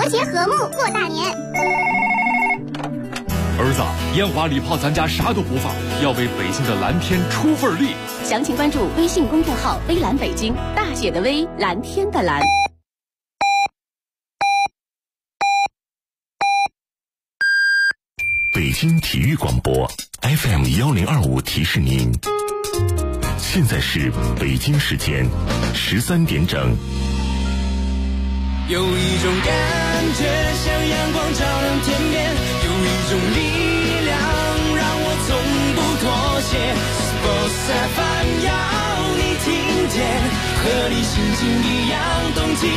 和谐和睦过大年。 儿子，烟花礼炮咱家啥都不放，要为北京的蓝天出份力。 详情关注微信公众号微蓝北京，大写的微，蓝天的蓝。 北京体育广播 FM1025 提示您，现在是北京时间13点整。 有一种感觉像阳光照亮天边，有一种力量让我从不妥协。Sports FM 要你听见，和你心情一样动起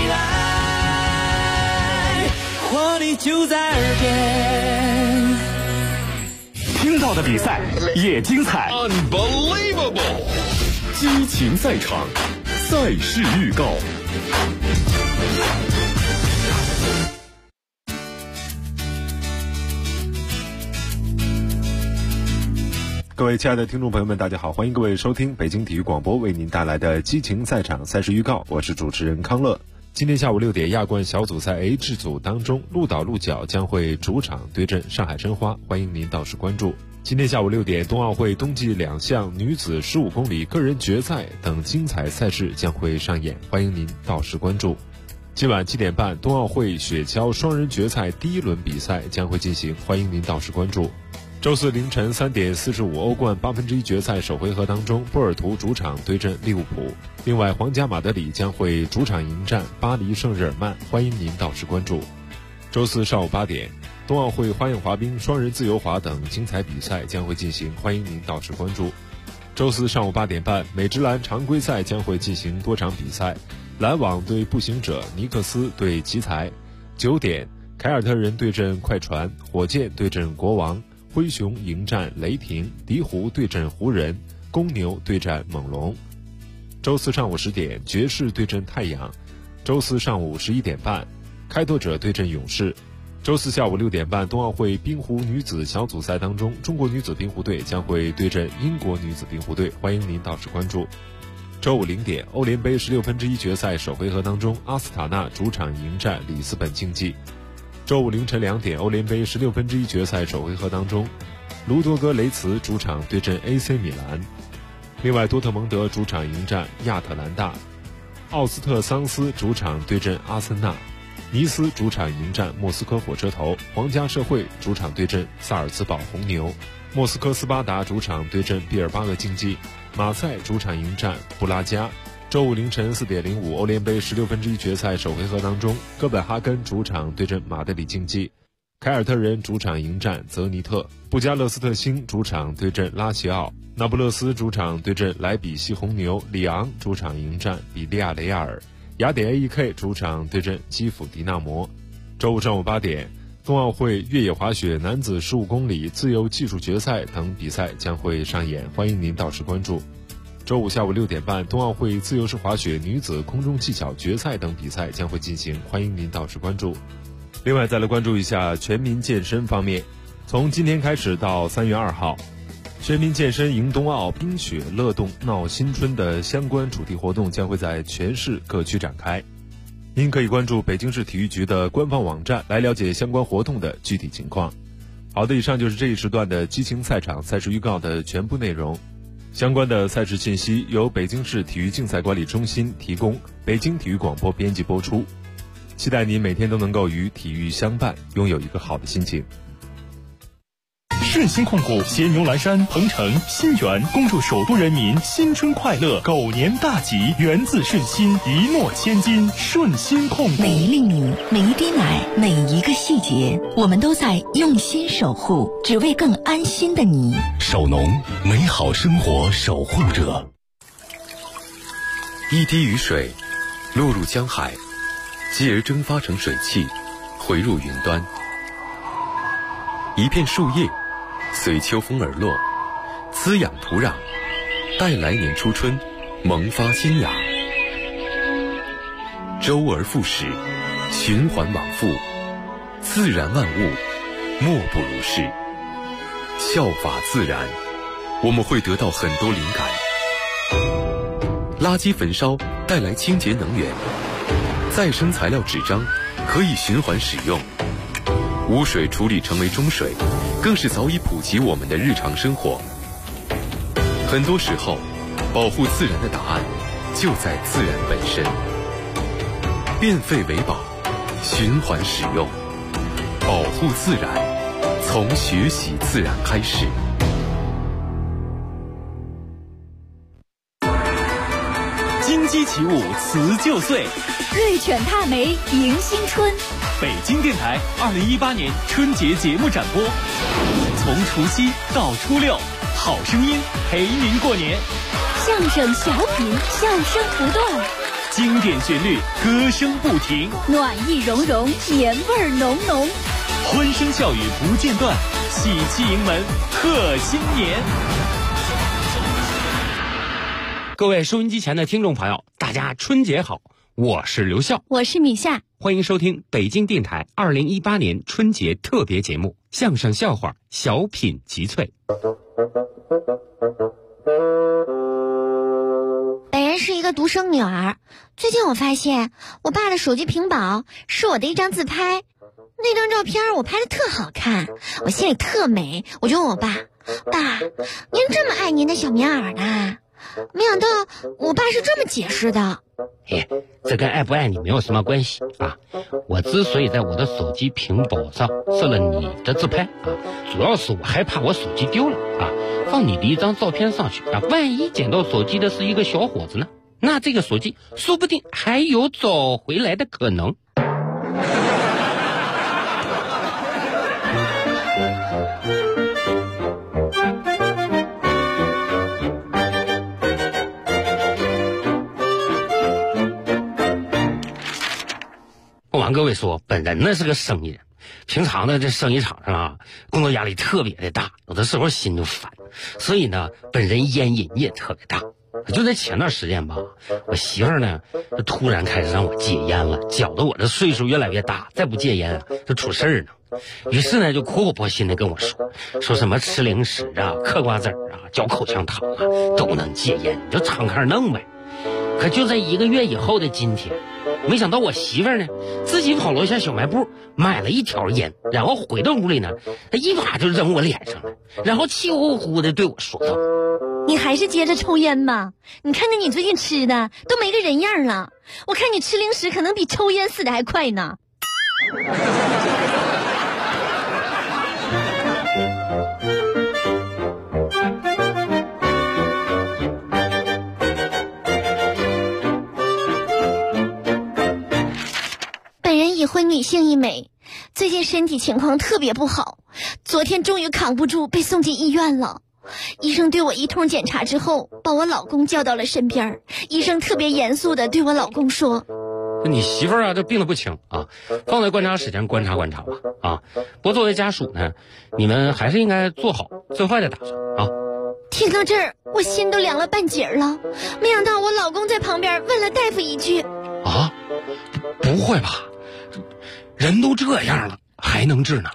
来，活力就在耳边。 听到的比赛也精彩 Unbelievable！ 激情赛场，赛事预告。 各位亲爱的听众朋友们，大家好，欢迎各位收听北京体育广播为您带来的激情赛场赛事预告，我是主持人康乐。今天下午6点，亚冠小组赛 H 组当中，鹿岛鹿角将会主场对阵上海申花，欢迎您到时关注。今天下午6点，冬奥会冬季2项女子15公里个人决赛等精彩赛事将会上演，欢迎您到时关注。今晚7点半，冬奥会雪橇双人决赛第1轮比赛将会进行，欢迎您到时关注。周四凌晨3点45，欧冠1/8决赛首回合当中，波尔图主场对阵利物浦。另外，皇家马德里将会主场迎战巴黎圣日耳曼，欢迎您到时关注。周四上午8点，冬奥会花样滑冰、双人自由滑等精彩比赛将会进行，欢迎您到时关注。周四上午8点半，美职篮常规赛将会进行多场比赛，篮网对步行者，尼克斯对奇才。9点，凯尔特人对阵快船，火箭对阵国王，灰熊迎战雷霆，鹈鹕对阵湖人，公牛对战猛龙。周四上午10点，爵士对阵太阳。周四上午11点半，开拓者对阵勇士。周四下午6点半，冬奥会冰壶女子小组赛当中，中国女子冰壶队将会对阵英国女子冰壶队，欢迎您到时关注。周五0点，欧联杯16分之一决赛首回合当中，阿斯塔纳主场迎战里斯本竞技。周五凌晨2点，欧联杯16分之一决赛首回合当中，卢多戈雷茨主场对阵 AC 米兰。另外，多特蒙德主场迎战亚特兰大，奥斯特桑斯主场对阵阿森纳，尼斯主场迎战莫斯科火车头，皇家社会主场对阵萨尔茨堡红牛，莫斯科斯巴达主场对阵毕尔巴鄂竞技，马赛主场迎战布拉加。周五凌晨4点05，欧联杯16分之一决赛首回合当中，哥本哈根主场对阵马德里竞技，凯尔特人主场迎战泽尼特，布加勒斯特星主场对阵拉齐奥，那不勒斯主场对阵莱比锡红牛，里昂主场迎战比利亚雷亚尔，雅典 AEK 主场对阵基辅迪纳摩。周五上午8点，冬奥会越野滑雪男子15公里自由技术决赛等比赛将会上演，欢迎您到时关注。周五下午6点半，冬奥会自由式滑雪女子空中技巧决赛等比赛将会进行，欢迎您到时关注。另外，再来关注一下全民健身方面，从今天开始到3月2号，全民健身迎冬奥、冰雪乐动闹新春的相关主题活动将会在全市各区展开。您可以关注北京市体育局的官方网站来了解相关活动的具体情况。好的，以上就是这一时段的激情赛场赛事预告的全部内容。相关的赛事信息由北京市体育竞赛管理中心提供，北京体育广播编辑播出。期待您每天都能够与体育相伴，拥有一个好的心情。 顺心控股携牛栏山、鹏城、新源恭祝首都人民新春快乐，狗年大吉，源自顺心，一诺千金。顺心控股， 每一粒米，每一滴奶，每一个细节，我们都在用心守护，只为更安心的你。 守农，美好生活守护者。 一滴雨水落入江海，继而蒸发成水汽，回入云端。一片树叶随秋风而落，滋养土壤，待来年初春萌发新芽。周而复始，循环往复，自然万物莫不如是。效法自然，我们会得到很多灵感。垃圾焚烧带来清洁能源，再生材料纸张可以循环使用。污水处理成为中水，更是早已普及我们的日常生活。很多时候，保护自然的答案就在自然本身。变废为宝，循环使用，保护自然，从学习自然开始。 金鸡起舞辞旧岁， 瑞犬踏梅迎新春。 北京电台2018年春节节目展播，从除夕到初六，好声音陪您过年。 相声小品，笑声不断， 经典旋律，歌声不停， 暖意融融，年味浓浓， 欢声笑语不间断，喜气迎门贺新年。各位收音机前的听众朋友，大家春节好，我是刘笑， 我是米夏， 欢迎收听北京电台2018年春节特别节目《相声笑话小品集萃》。 本人是一个独生女儿，最近我发现我爸的手机屏保是我的一张自拍，那张照片我拍的特好看，我心里特美，我就问我爸：爸，您这么爱您的小棉袄呢？没想到我爸是这么解释的。 这跟爱不爱你没有什么关系啊！我之所以在我的手机屏保上设了你的自拍啊，主要是我害怕我手机丢了啊，放你的一张照片上去啊，万一捡到手机的是一个小伙子呢，那这个手机说不定还有找回来的可能。不瞒各位说，本人呢是个生意人，平常呢这生意场上啊，工作压力特别的大，有的时候心就烦，所以呢本人烟瘾也特别大。就在前段时间吧，我媳妇儿呢就突然开始让我戒烟了，搅得我这岁数越来越大，再不戒烟啊就出事儿呢。于是呢就苦口婆心的跟我说什么吃零食啊、嗑瓜子啊、嚼口香糖啊都能戒烟，你就敞开弄呗。可就在1个月以后的今天，没想到我媳妇儿呢自己跑楼下小卖部买了一条烟，然后回到屋里呢，她一把就扔我脸上了，然后气呼呼的对我说道： 你还是接着抽烟吧，你看看你最近吃的都没个人样了，我看你吃零食可能比抽烟死的还快呢。本人已婚女性一枚，最近身体情况特别不好，昨天终于扛不住被送进医院了。医生对我一通检查之后，把我老公叫到了身边，医生特别严肃地对我老公说： 你媳妇儿啊这病得不轻啊，放在观察室间观察观察吧啊。不过作为家属呢，你们还是应该做好最坏的打算啊。 听到这儿我心都凉了半截了，没想到我老公在旁边问了大夫一句： 啊，不会吧，人都这样了还能治呢？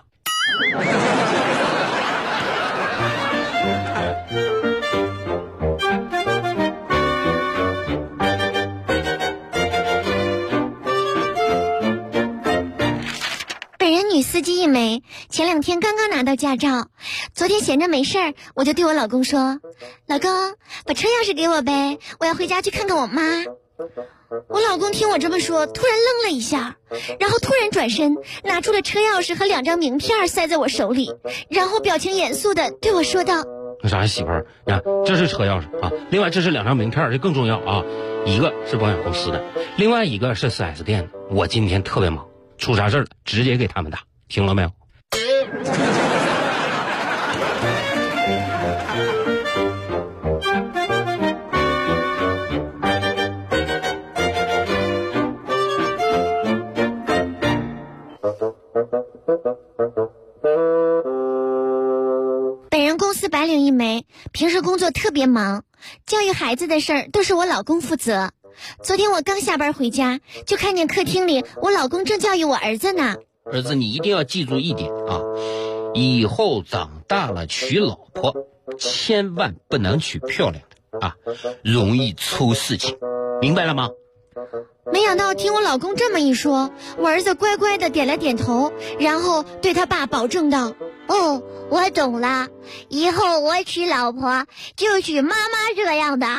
本人女司机一枚，前2天刚刚拿到驾照，昨天闲着没事儿，我就对我老公说：老公，把车钥匙给我呗，我要回家去看看我妈。我老公听我这么说，突然愣了一下，然后突然转身拿出了车钥匙和2张名片塞在我手里，然后表情严肃的对我说道： 那啥，媳妇儿，你看这是车钥匙啊，另外这是2张名片，这更重要啊，一个是保险公司的，另外一个是 4S 店的。我今天特别忙，出啥事了直接给他们打，听了没有？ 本人公司白领一枚，平时工作特别忙，教育孩子的事儿都是我老公负责。昨天我刚下班回家，就看见客厅里我老公正教育我儿子呢。 儿子，你一定要记住一点啊，以后长大了娶老婆，千万不能娶漂亮的啊，容易出事情，明白了吗？ 没想到听我老公这么一说，我儿子乖乖的点了点头，然后对他爸保证道：哦，我懂了，以后我娶老婆就娶妈妈这样的。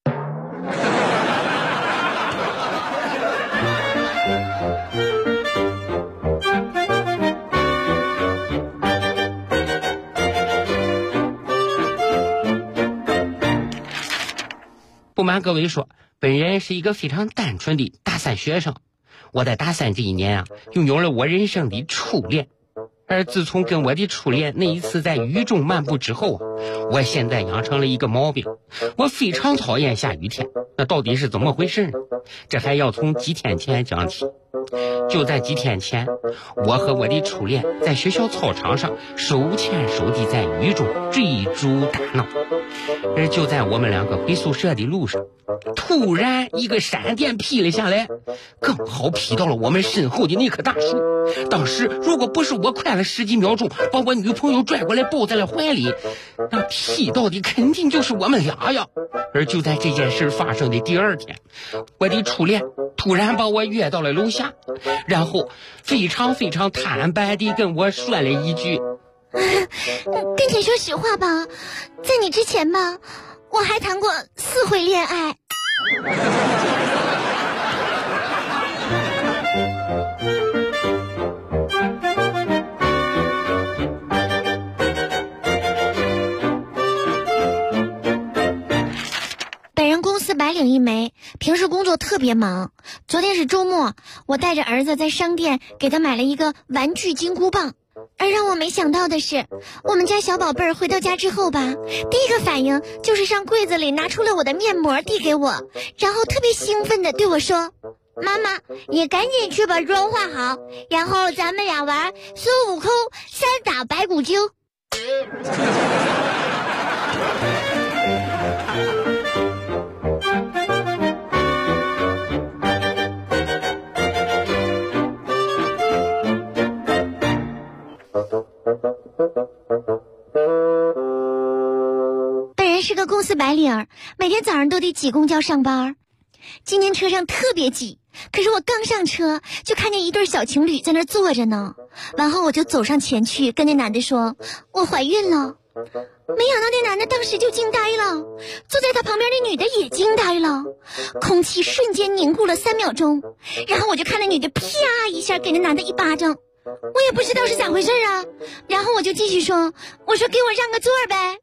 不瞒各位说，本人是一个非常单纯的大三学生。我在大三这一年啊，拥有了我人生的初恋。而自从跟我的初恋那一次在雨中漫步之后啊，我现在养成了一个毛病，我非常讨厌下雨天。那到底是怎么回事呢？这还要从几天前讲起。就在几天前，我和我的初恋在学校操场上手牵手地在雨中追逐打闹。而就在我们两个回宿舍的路上，突然一个闪电劈了下来，刚好劈到了我们身后的那棵大树。当时如果不是我快了10几秒钟把我女朋友拽过来抱在了怀里，那劈到的肯定就是我们俩呀。而就在这件事发生的第2天，我的初恋突然把我约到了楼下，然后非常坦白地跟我说了一句： 跟你说实话吧，在你之前吧，我还谈过4回恋爱。本人公司白领一枚，平时工作特别忙。昨天是周末，我带着儿子在商店给他买了一个玩具金箍棒。而让我没想到的是，我们家小宝贝儿回到家之后吧，第一个反应就是上柜子里拿出了我的面膜递给我，然后特别兴奋地对我说：妈妈，你赶紧去把妆化好，然后咱们俩玩孙悟空3打白骨精。本人是个公司白领，每天早上都得挤公交上班。今天车上特别挤，可是我刚上车就看见一对小情侣在那坐着呢。完后我就走上前去跟那男的说：我怀孕了。没想到那男的当时就惊呆了，坐在他旁边的女的也惊呆了，空气瞬间凝固了3秒钟，然后我就看那女的啪一下给那男的一巴掌。我也不知道是咋回事啊，然后我就继续说：我说给我让个座呗。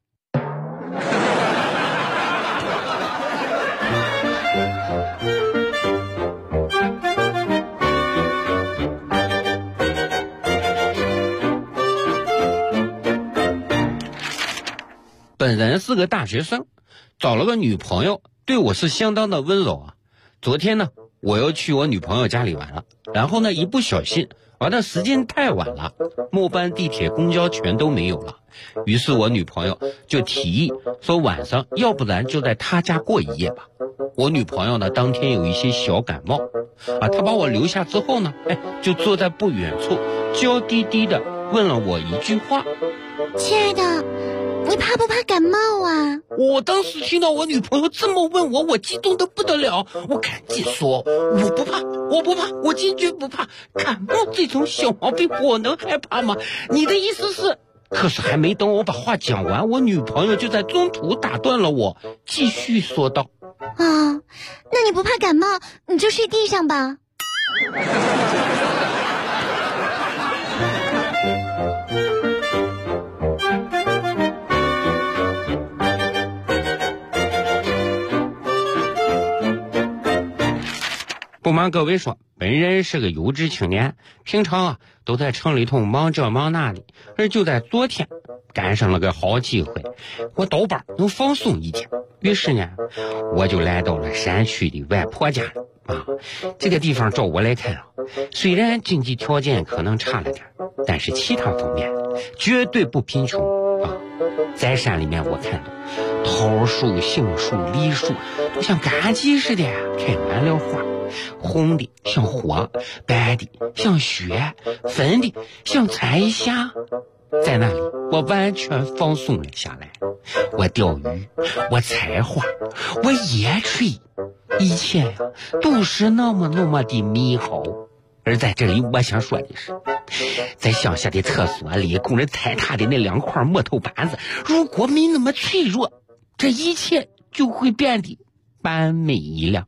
本人是个大学生，找了个女朋友，对我是相当的温柔啊。昨天呢，我又去我女朋友家里玩了，然后呢，一不小心玩的时间太晚了，末班地铁公交全都没有了。于是我女朋友就提议说晚上要不然就在她家过一夜吧。我女朋友呢当天有一些小感冒啊，她把我留下之后呢，就坐在不远处娇滴滴的问了我一句话： 亲爱的，你怕不怕感冒啊？ 我当时听到我女朋友这么问我，我激动得不得了，我赶紧说：我不怕，我不怕，我坚决不怕，感冒这种小毛病我能害怕吗？你的意思是？可是还没等我把话讲完，我女朋友就在中途打断了我，继续说道： 那你不怕感冒，你就睡地上吧。 不瞒各位说，本人是个有志青年，平常啊都在城里头忙这忙那的，而就在昨天赶上了个好机会，我倒班能放松一天。于是呢，我就来到了山区的外婆家啊。这个地方照我来看啊，虽然经济条件可能差了点，但是其他方面绝对不贫穷啊。在山里面我看到桃树、杏树、梨树都像赶集似的开满了花，红的像火，白的像雪，粉的像彩霞。 在那里我完全放松了下来，我钓鱼，我采花，我野炊，一切呀都是那么的美好。而在这里我想说的是，在乡下的厕所里供人踩踏的那2块木头板子，如果没那么脆弱，这一切就会变得般美了。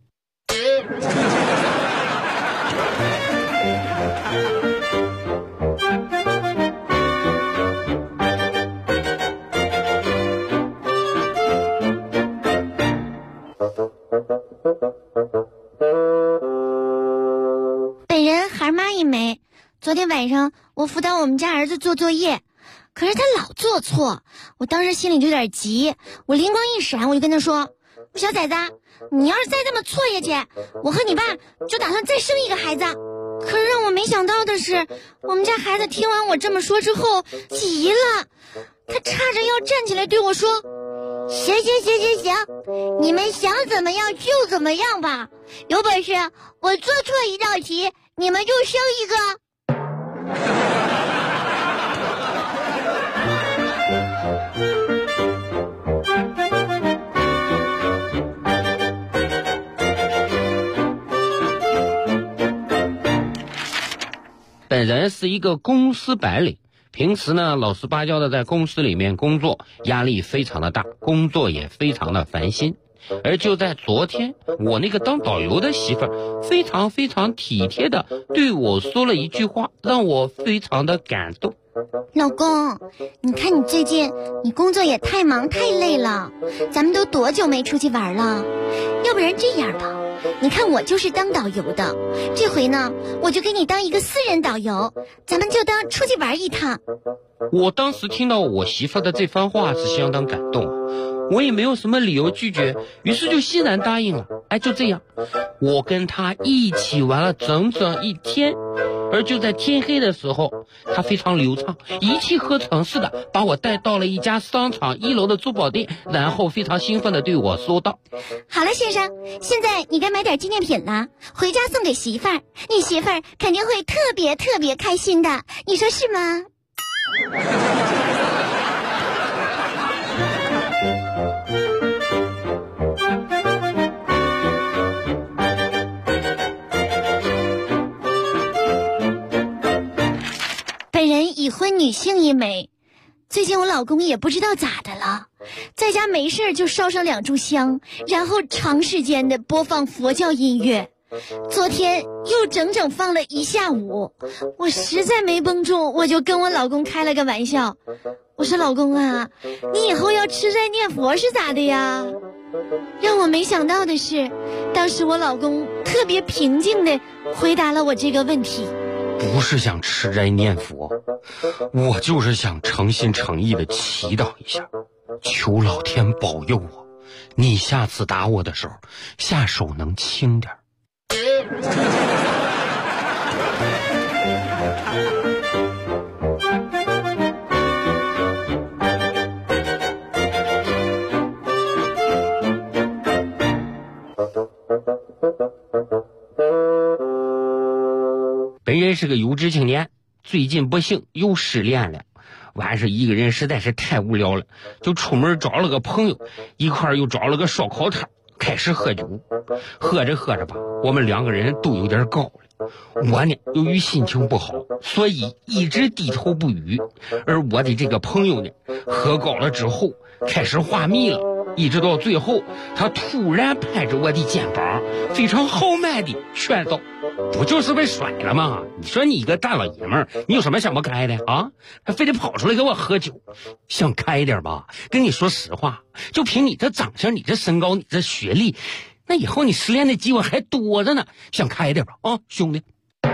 本人孩妈一枚。昨天晚上我辅导我们家儿子做作业，可是他老做错，我当时心里就有点急，我灵光一闪，我就跟他说，小崽子，你要是再这么错下去，我和你爸就打算再生一个孩子。可是让我没想到的是，我们家孩子听完我这么说之后急了，他叉着腰站起来对我说，行，你们想怎么样就怎么样吧，有本事我做错一道题，你们就生一个。 本人是一个公司白领，平时呢老实巴交的在公司里面工作，压力非常的大，工作也非常的烦心。而就在昨天，我那个当导游的媳妇儿非常体贴的对我说了一句话，让我非常的感动。 老公，你看你最近你工作也太忙太累了，咱们都多久没出去玩了？要不然这样吧，你看我就是当导游的，这回呢我就给你当一个私人导游，咱们就当出去玩一趟。 我当时听到我媳妇的这番话是相当感动，我也没有什么理由拒绝，于是就欣然答应了。就这样，我跟她一起玩了整整1天。而就在天黑的时候，她非常流畅，一气呵成似的把我带到了一家商场1楼的珠宝店，然后非常兴奋的对我说道， 好了先生，现在你该买点纪念品了，回家送给媳妇儿，你媳妇儿肯定会特别开心的，你说是吗？本人已婚女性一枚，最近我老公也不知道咋的了，在家没事就烧上2炷香，然后长时间的播放佛教音乐，昨天又整整放了1下午，我实在没绷住，我就跟我老公开了个玩笑，我说老公啊，你以后要吃斋念佛是咋的呀？让我没想到的是，当时我老公特别平静的回答了我这个问题， 不是想吃斋念佛，我就是想诚心诚意的祈祷一下，求老天保佑我，你下次打我的时候下手能轻点。本人是个有志青年，最近不幸又失恋了，完事一个人实在是太无聊了，就出门找了个朋友，一块儿又找了个烧烤摊，开始喝酒。喝着吧，我们2个人都有点高了，我呢由于心情不好，所以一直低头不语，而我的这个朋友呢喝高了之后开始话密了，一直到最后他突然拍着我的肩膀，非常豪迈地劝道，不就是被甩了吗？你说你一个大老爷们儿，你有什么想不开的啊？还非得跑出来给我喝酒，想开点吧。跟你说实话，就凭你这长相，你这身高，你这学历，那以后你失恋的机会还多着呢。想开点吧，啊，兄弟。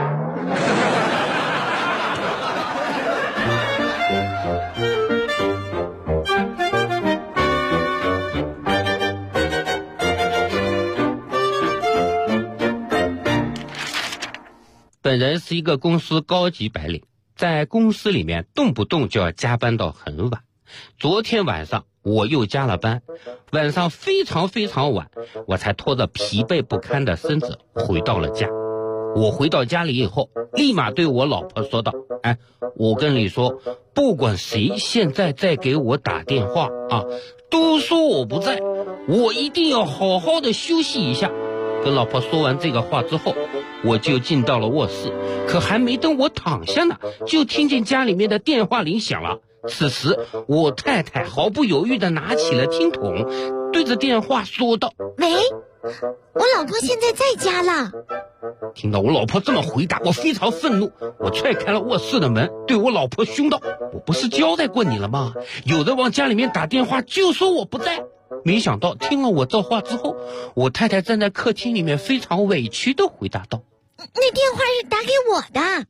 本人是一个公司高级白领，在公司里面动不动就要加班到很晚。昨天晚上我又加了班，晚上非常晚，我才拖着疲惫不堪的身子回到了家。我回到家里以后，立马对我老婆说道，我跟你说， 不管谁现在再给我打电话啊，都说我不在，我一定要好好的休息一下。跟老婆说完这个话之后，我就进到了卧室，可还没等我躺下呢，就听见家里面的电话铃响了。此时我太太毫不犹豫地拿起了听筒，对着电话说道： 喂，我老公现在在家了。 听到我老婆这么回答，我非常愤怒，我踹开了卧室的门，对我老婆凶道：我不是交代过你了吗？有人往家里面打电话就说我不在。没想到听了我这话之后，我太太站在客厅里面非常委屈地回答道： 那电话是打给我的。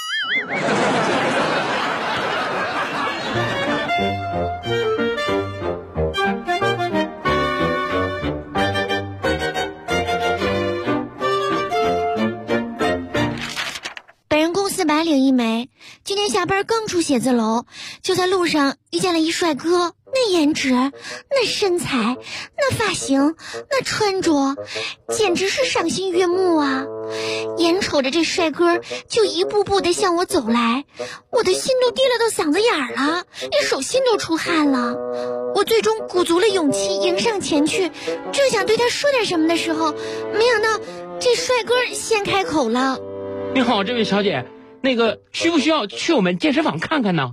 本人公司白领一枚，今天下班刚出写字楼，就在路上遇见了一帅哥，那颜值，那身材，那发型，那穿着，简直是赏心悦目啊！眼瞅着这帅哥就一步步的向我走来，我的心都提了到嗓子眼了，连手心都出汗了。我最终鼓足了勇气迎上前去，正想对他说点什么的时候，没想到这帅哥先开口了： 你好，这位小姐，那个需不需要去我们健身房看看呢？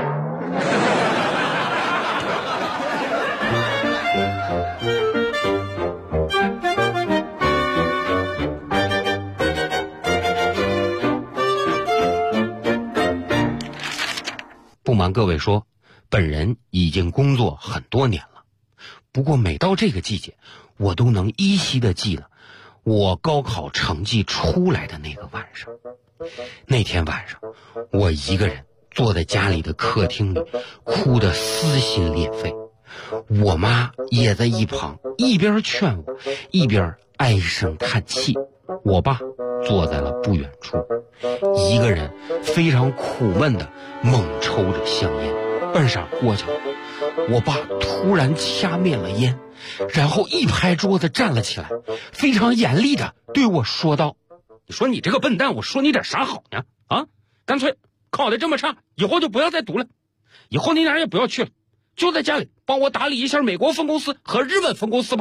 不瞒各位说，本人已经工作很多年了，不过每到这个季节，我都能依稀的记得我高考成绩出来的那个晚上。那天晚上，我一个人坐在家里的客厅里，哭得撕心裂肺。我妈也在一旁一边劝我，一边唉声叹气。我爸坐在了不远处，一个人非常苦闷地猛抽着香烟。半晌过去了，我爸突然掐灭了烟，然后一拍桌子站了起来，非常严厉地对我说道：你说你这个笨蛋，我说你点啥好呢？啊，干脆考得这么差，以后就不要再读了，以后你哪儿也不要去了，就在家里帮我打理一下美国分公司和日本分公司吧。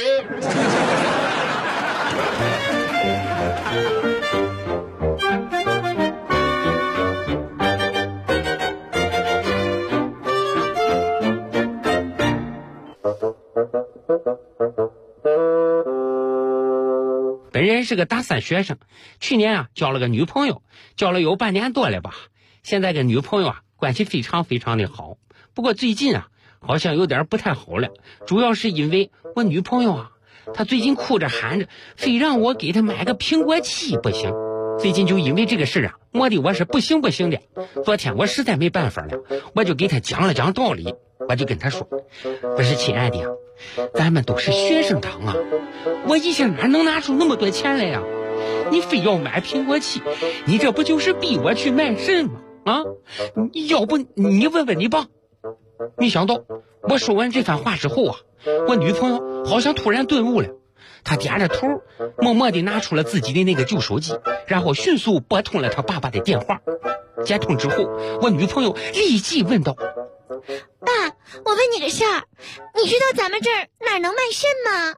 本人是个大三学生，去年啊交了个女朋友，交了有半年多了吧。现在跟女朋友啊关系非常非常的好，不过最近啊好像有点不太好了，主要是因为我女朋友啊，她最近哭着喊着非让我给她买个苹果七不行。最近就因为这个事啊，磨得我是不行不行的。昨天我实在没办法了，我就给她讲了讲道理，我就跟她说：不是亲爱的呀，咱们都是学生党啊，我一下哪能拿出那么多钱来呀？你非要买苹果七，你这不就是逼我去卖肾吗？啊，要不你问问你爸。没想到我说完这番话之后啊，我女朋友好像突然顿悟了，她点着头，默默地拿出了自己的那个旧手机，然后迅速拨通了她爸爸的电话。接通之后，我女朋友立即问道： 爸，我问你个事儿，你知道咱们这儿哪儿能卖肾吗？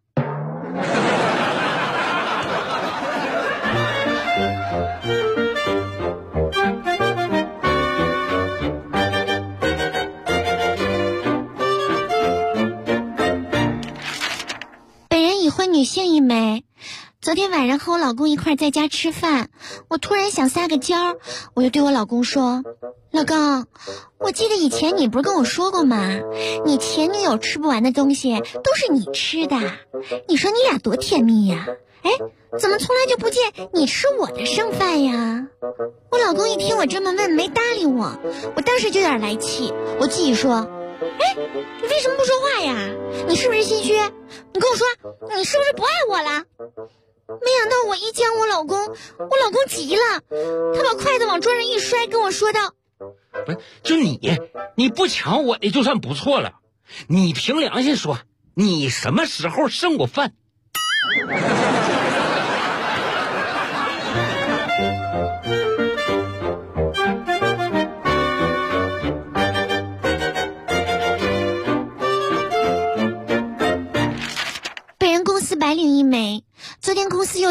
本人已婚女性一枚，昨天晚上和我老公一块在家吃饭，我突然想撒个娇，我就对我老公说：老公，我记得以前你不是跟我说过吗？你前女友吃不完的东西都是你吃的，你说你俩多甜蜜呀！哎，怎么从来就不见你吃我的剩饭呀？我老公一听我这么问，没搭理我，我当时就有点来气，我继续说：哎，你为什么不说话呀？你是不是心虚？你跟我说，你是不是不爱我了？没想到我一见我老公急了，他把筷子往桌上一摔，跟我说道： 不是，就你不抢我的就算不错了，你凭良心说，你什么时候剩过饭？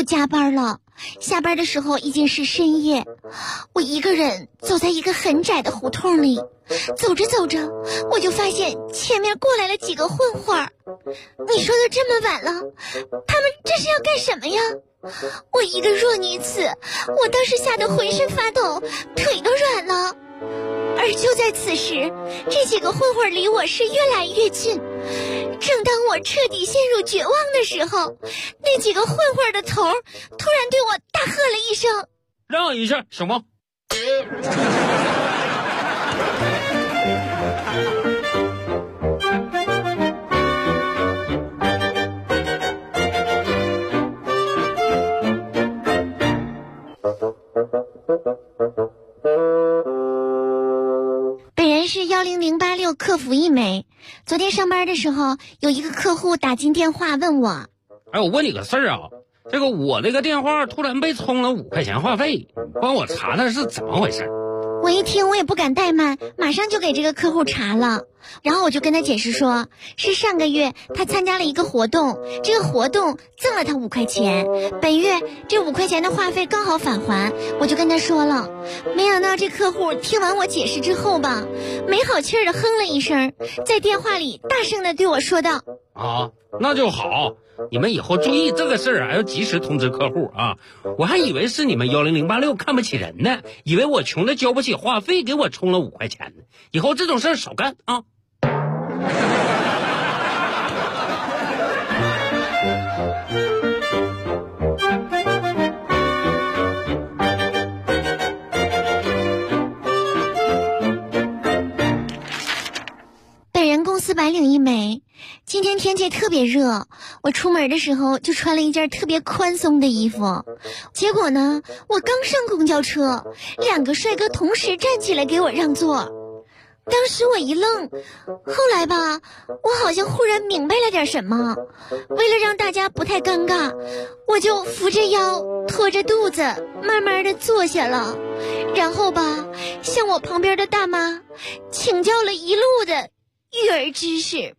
又加班了。下班的时候已经是深夜，我一个人走在一个很窄的胡同里，走着走着，我就发现前面过来了几个混混。你说都这么晚了，他们这是要干什么呀？我一个弱女子，我当时吓得浑身发抖，腿都软了。而就在此时，这几个混混离我是越来越近。正当我彻底陷入绝望的时候，那几个混混的头突然对我大喝了一声：“ 让一下，行吗？” 本人是10086客服一枚。昨天上班的时候，有一个客户打进电话问我：“ 哎，我问你个事儿啊，这个我那个电话突然被充了5块钱话费，帮我查查是怎么回事。” 我一听我也不敢怠慢，马上就给这个客户查了。然后我就跟他解释说，是上个月他参加了一个活动，这个活动赠了他5块钱，本月这5块钱的话费刚好返还，我就跟他说了。没想到这客户听完我解释之后吧，没好气儿的哼了一声，在电话里大声的对我说道：“ 啊，那就好，你们以后注意这个事儿啊，要及时通知客户啊！我还以为是你们10086看不起人呢，以为我穷的交不起话费，给我充了5块钱呢。以后这种事儿少干啊！” 本人公司白领一枚。今天天气特别热，我出门的时候就穿了一件特别宽松的衣服。结果呢，我刚上公交车，2个帅哥同时站起来给我让座。当时我一愣，后来吧，我好像忽然明白了点什么。为了让大家不太尴尬，我就扶着腰，拖着肚子，慢慢的坐下了。然后吧，向我旁边的大妈请教了一路的育儿知识。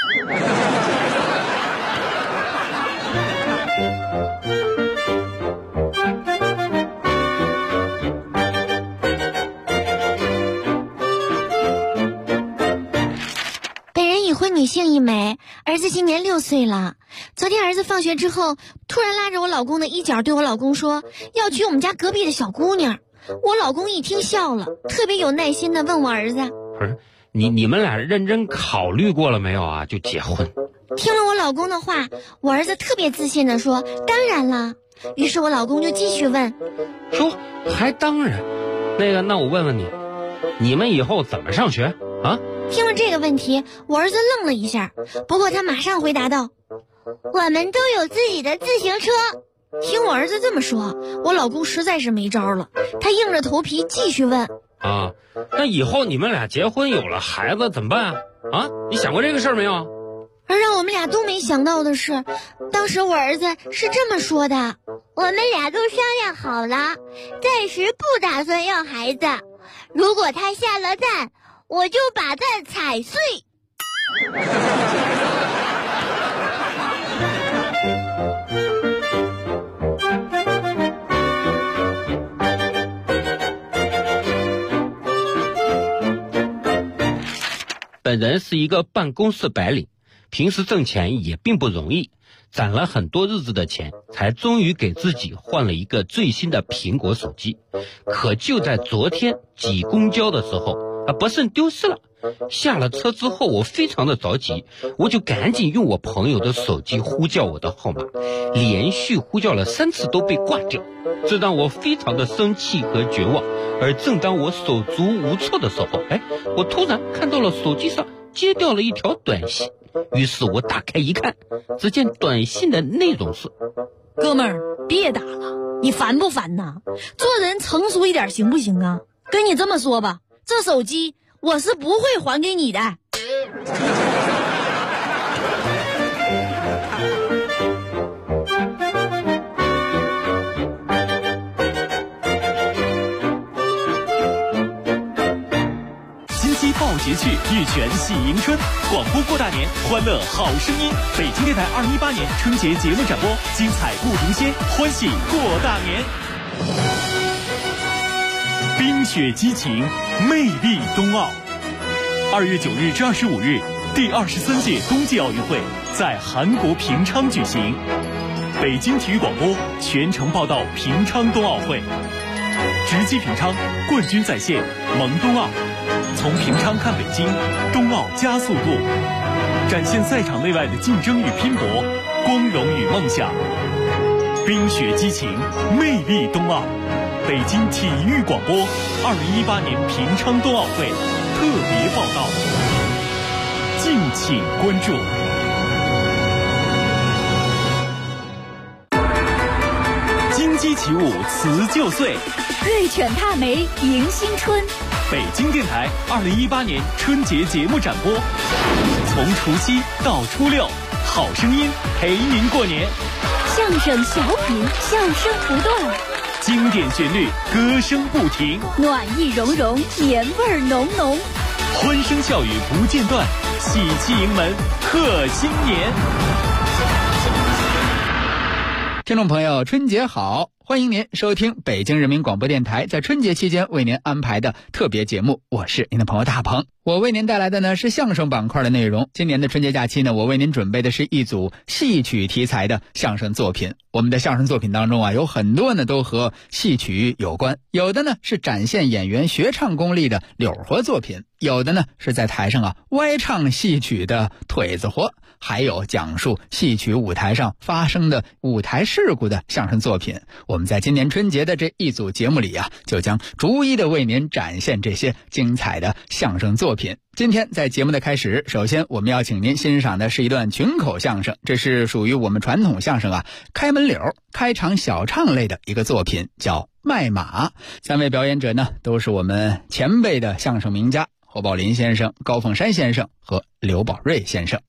本人已婚女性一枚，儿子今年6岁了。昨天儿子放学之后，突然拉着我老公的衣角对我老公说要娶我们家隔壁的小姑娘。我老公一听笑了，特别有耐心的问我儿子：“ 不是你们俩认真考虑过了没有啊？就结婚？” 听了我老公的话，我儿子特别自信的说：“当然啦。”于是我老公就继续问：“ 说还当然？那我问问你，你们以后怎么上学啊？” 听了这个问题，我儿子愣了一下，不过他马上回答道：“我们都有自己的自行车。”听我儿子这么说，我老公实在是没招了，他硬着头皮继续问：“ 啊，那以后你们俩结婚有了孩子怎么办啊？你想过这个事儿没有？” 而让我们俩都没想到的是，当时我儿子是这么说的：“我们俩都商量好了，暂时不打算要孩子。如果他下了蛋，我就把蛋踩碎。” 本人是一个办公室白领，平时挣钱也并不容易，攒了很多日子的钱，才终于给自己换了一个最新的苹果手机。可就在昨天挤公交的时候，不慎丢失了。下了车之后，我非常的着急，我就赶紧用我朋友的手机呼叫我的号码，连续呼叫了3次都被挂掉，这让我非常的生气和绝望。而正当我手足无措的时候，我突然看到了手机上接掉了一条短信，于是我打开一看，只见短信的内容是：“ 哥们儿，别打了，你烦不烦呐？做人成熟一点行不行啊？跟你这么说吧，这手机我是不会还给你的。” 新期报节趣，玉泉喜迎春，广播过大年，欢乐好声音。北京电台2018年春节节目展播，精彩不停歇，欢喜过大年。冰雪激情，魅力冬奥。2月9日至25日，第23届冬季奥运会在韩国平昌举行。北京体育广播全程报道平昌冬奥会，直击平昌，冠军在线，萌冬奥。从平昌看北京，冬奥加速度，展现赛场内外的竞争与拼搏，光荣与梦想。冰雪激情，魅力冬奥。北京体育广播2018年平昌冬奥会特别报道，敬请关注。金鸡起舞辞旧岁， 瑞犬踏梅迎新春。 北京电台2018年春节节目展播，从除夕到初六，好声音陪您过年。 相声小品，笑声不断， 经典旋律，歌声不停， 暖意融融，年味浓浓， 欢声笑语不间断，喜气迎门贺新年。 听众朋友，春节好！欢迎您收听北京人民广播电台在春节期间为您安排的特别节目，我是您的朋友大鹏。我为您带来的呢是相声板块的内容。今年的春节假期呢，我为您准备的是一组戏曲题材的相声作品。我们的相声作品当中啊，有很多呢都和戏曲有关，有的呢是展现演员学唱功力的柳活作品，有的呢是在台上歪唱戏曲的腿子活，还有讲述戏曲舞台上发生的舞台事故的相声作品。我们在今年春节的这一组节目里就将逐一的为您展现这些精彩的相声作品。今天在节目的开始，首先我们要请您欣赏的是一段群口相声，这是属于我们传统相声开门柳开场小唱类的一个作品，叫卖马。三位表演者呢都是我们前辈的相声名家，侯宝林先生、高凤山先生和刘宝瑞先生。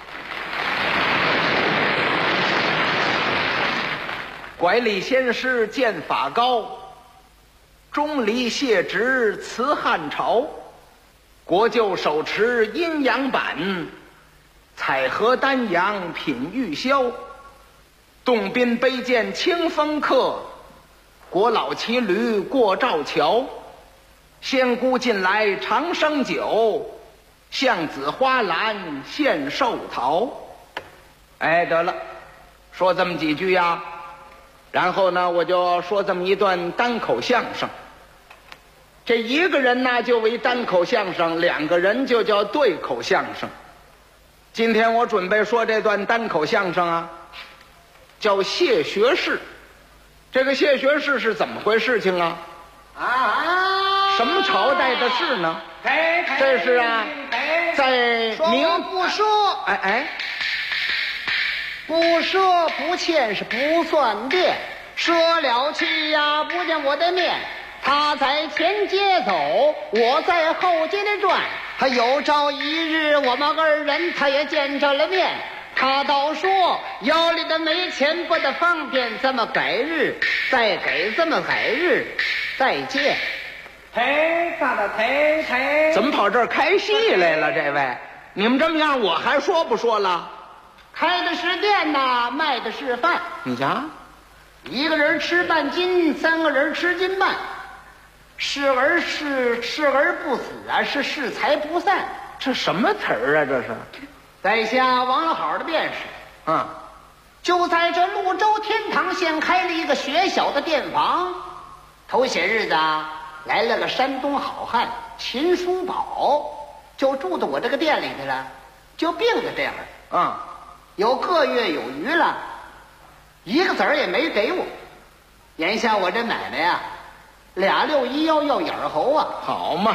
拐李先师剑法高，钟离谢职辞汉朝。国舅手持阴阳板，采荷丹阳品玉箫。洞宾杯剑清风客，国老骑驴过赵桥。仙姑近来长生酒，向子花篮献寿桃。哎，得了，说这么几句呀，然后呢我就说这么一段单口相声。这一个人呢就为单口相声，两个人就叫对口相声。今天我准备说这段单口相声叫谢学士。这个谢学士是怎么回事情什么朝代的事呢？这是在明不说，不说不欠是不算变，说了去呀不见我的面。他在前街走，我在后街里转，他有朝一日我们二人他也见着了面。他倒说腰里的没钱不得方便，这么改日再给，这么改日再见。 怎么跑这儿开戏来了？这位，你们这么样我还说不说了？ 开的是店呐，卖的是饭。 你瞧， 一个人吃半斤，三个人吃斤半。视而不死是视财不散。 这什么词儿这是？ 在下王老好的便是。就在这潞州天堂县开了一个学小的店房。头些日子来了个山东好汉秦叔宝，就住到我这个店里去了，就病在这样有个月有余了，一个子儿也没给我。眼下我这买卖261要眼猴好嘛，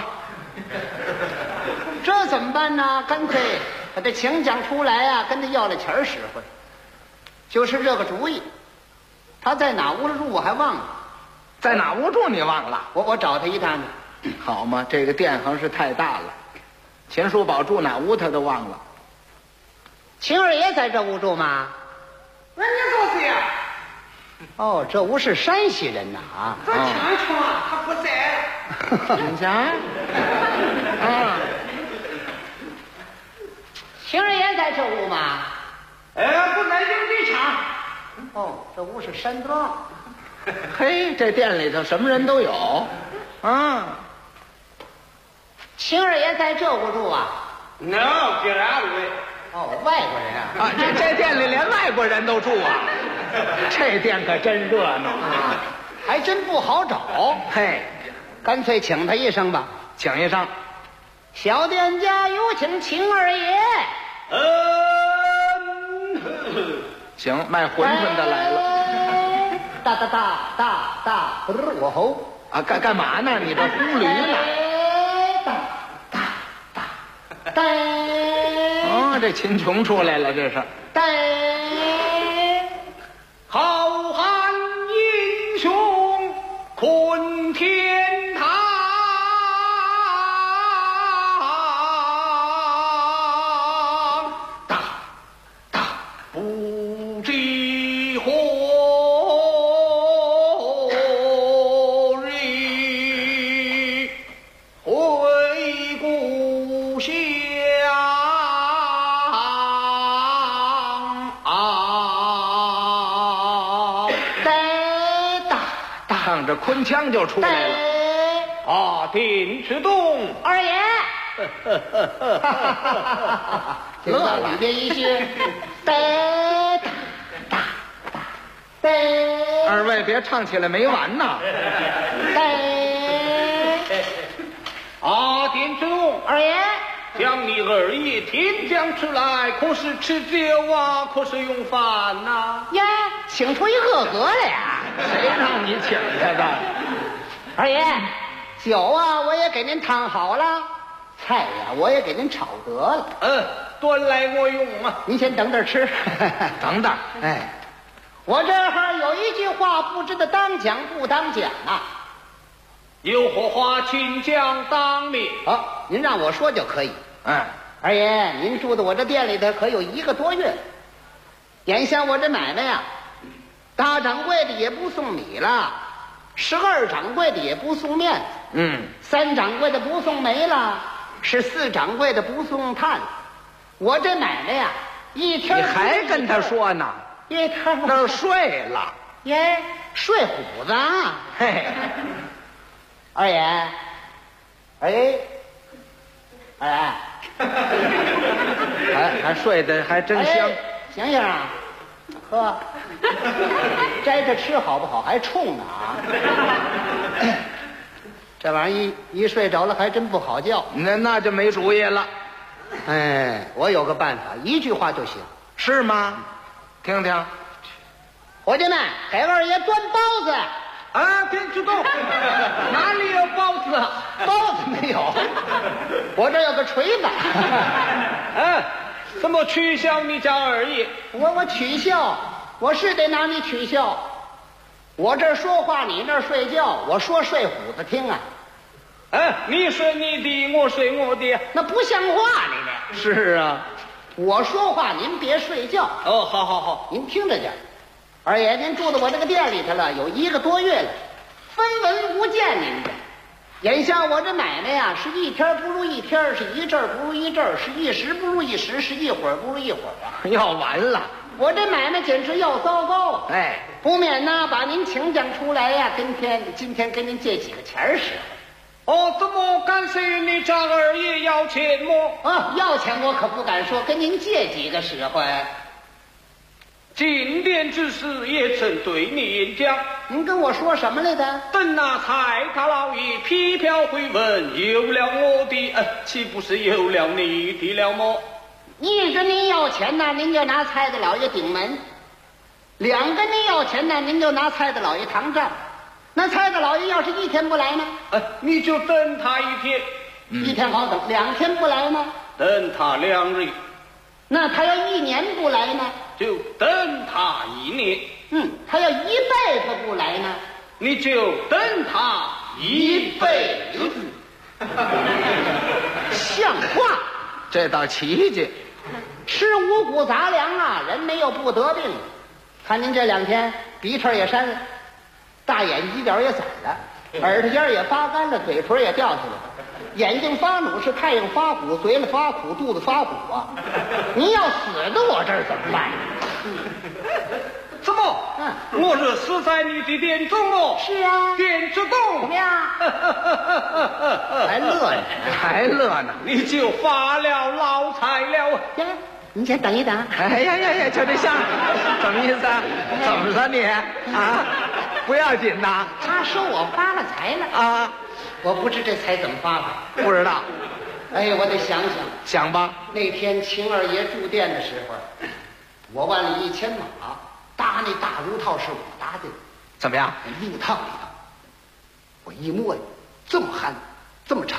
这怎么办呢？干脆把这请将出来跟他要了钱使唤。就是这个主意。他在哪屋住我还忘了。 在哪屋住你忘了？ 我找他一趟去。 好嘛，这个店行是太大了，秦叔宝住哪屋他都忘了。 秦二爷在这屋住吗？ 那你说谁呀？ 这屋是山西人呐这清楚他不在。你瞧晴儿爷在这屋吗？ 不在竞技场。 哦，这屋是山庄。 嘿，这店里头什么人都有。啊， 晴儿爷在这屋住啊 ？No， 别拉位。 哦，外国人啊！ 这店里连外国人都住啊！这店可真热闹啊，还真不好找。 嘿， 干脆请他一声吧， 请一声。 小店家有请晴儿爷。 行，卖馄饨的来了。 哒哒哒哒哒，我吼啊！干嘛呢？你这轰驴呢？ 哒哒哒哒。 哦，这秦琼出来了，这是。浩瀚英雄困天堂，大大不知何日回故乡。唱着昆腔就出来了。啊，丁池东二爷，乐里边一句， 二位别唱起来没完呐！啊，丁池东二爷， 将你二爷天降出来，可是吃酒啊，可是用饭呐？ 呀，请出一个格来呀！ 谁让你请他的？ 二爷，酒啊我也给您烫好了，菜呀我也给您炒得了。 端来我用啊！ 您先等等吃， 等等。 哎，我这儿有一句话，不知道当讲不当讲啊。 有何话请讲当面。 好，您让我说就可以。二爷，您住在我这店里头可有1个多月，眼下我这买卖呀，大掌柜的也不送米了，12掌柜的也不送面，3掌柜的不送煤了，14掌柜的不送炭。我这买卖呀，一天你还跟他说呢？ 一天那睡了耶，睡虎子啊！ 嘿， 二爷，二爷， 还睡得还真香。 醒醒啊！呵，摘着吃好不好？还冲呢啊！这玩意儿一睡着了还真不好觉。 那就没主意了。 哎，我有个办法，一句话就行。 是吗？听听。 伙计们，给二爷端包子。 啊，丁池东，哪里有包子？ 包子没有，我这有个锤子。 怎么取笑你家二爷？ 我取笑，我是得拿你取笑。我这说话，你那睡觉，我说睡虎子听啊。 你睡你的，我睡我的， 那不像话你这。 是啊， 我说话您别睡觉。 哦，好， 您听着点。二爷，您住在我这个店里头了，有1个多月了，分文不见您的。眼下我这买卖呀，是一天不如一天，是一阵儿不如一阵儿，是一时不如一时，是一会儿不如一会儿啊！ 要完了， 我这买卖简直要糟糕啊！不免呢把您请讲出来呀，今天跟您借几个钱使唤。怎么干脆你家二爷要钱么？ 要钱我可不敢说，跟您借几个使唤。 进店之时也曾对你演讲， 您跟我说什么来的？ 等那蔡大老爷批票回文，有了我的，岂不是有了你的了么？ 一个您要钱呢，您就拿蔡大老爷顶门；两个您要钱呢，您就拿蔡大老爷扛账。那蔡大老爷要是一天不来呢？ 你就等他一天。 一天好等，2天不来呢？ 等他2日。 那他要1年不来呢？ 就等他1年。 他要1辈子不来呢？ 你就等他1辈子。 像话！ 这倒奇迹。 吃五谷杂粮啊，人没有不得病。看您这2天鼻涕也扇了，大眼犄角也散了，耳朵尖也发干了，嘴唇也掉下来了。 眼睛发怒是太阳发苦，嘴里发苦，肚子发苦啊！你要死到我这儿怎么办？ 怎么？我是死在你的殿中哦。 是啊， 殿之动怎么样？还乐呢？ 还乐呢？你就发了老财了呀！你先等一等。 哎呀呀呀！就这相声，什么意思啊？怎么了你啊？不要紧呐。 他说我发了财了啊！ 我不知这财怎么发的， 不知道。 哎呀，我得想想。 想吧。 那天秦二爷住店的时候，我往里一牵马，搭那大如套是我搭的。 怎么样？ 路套里头，我一摸，这么憨，这么长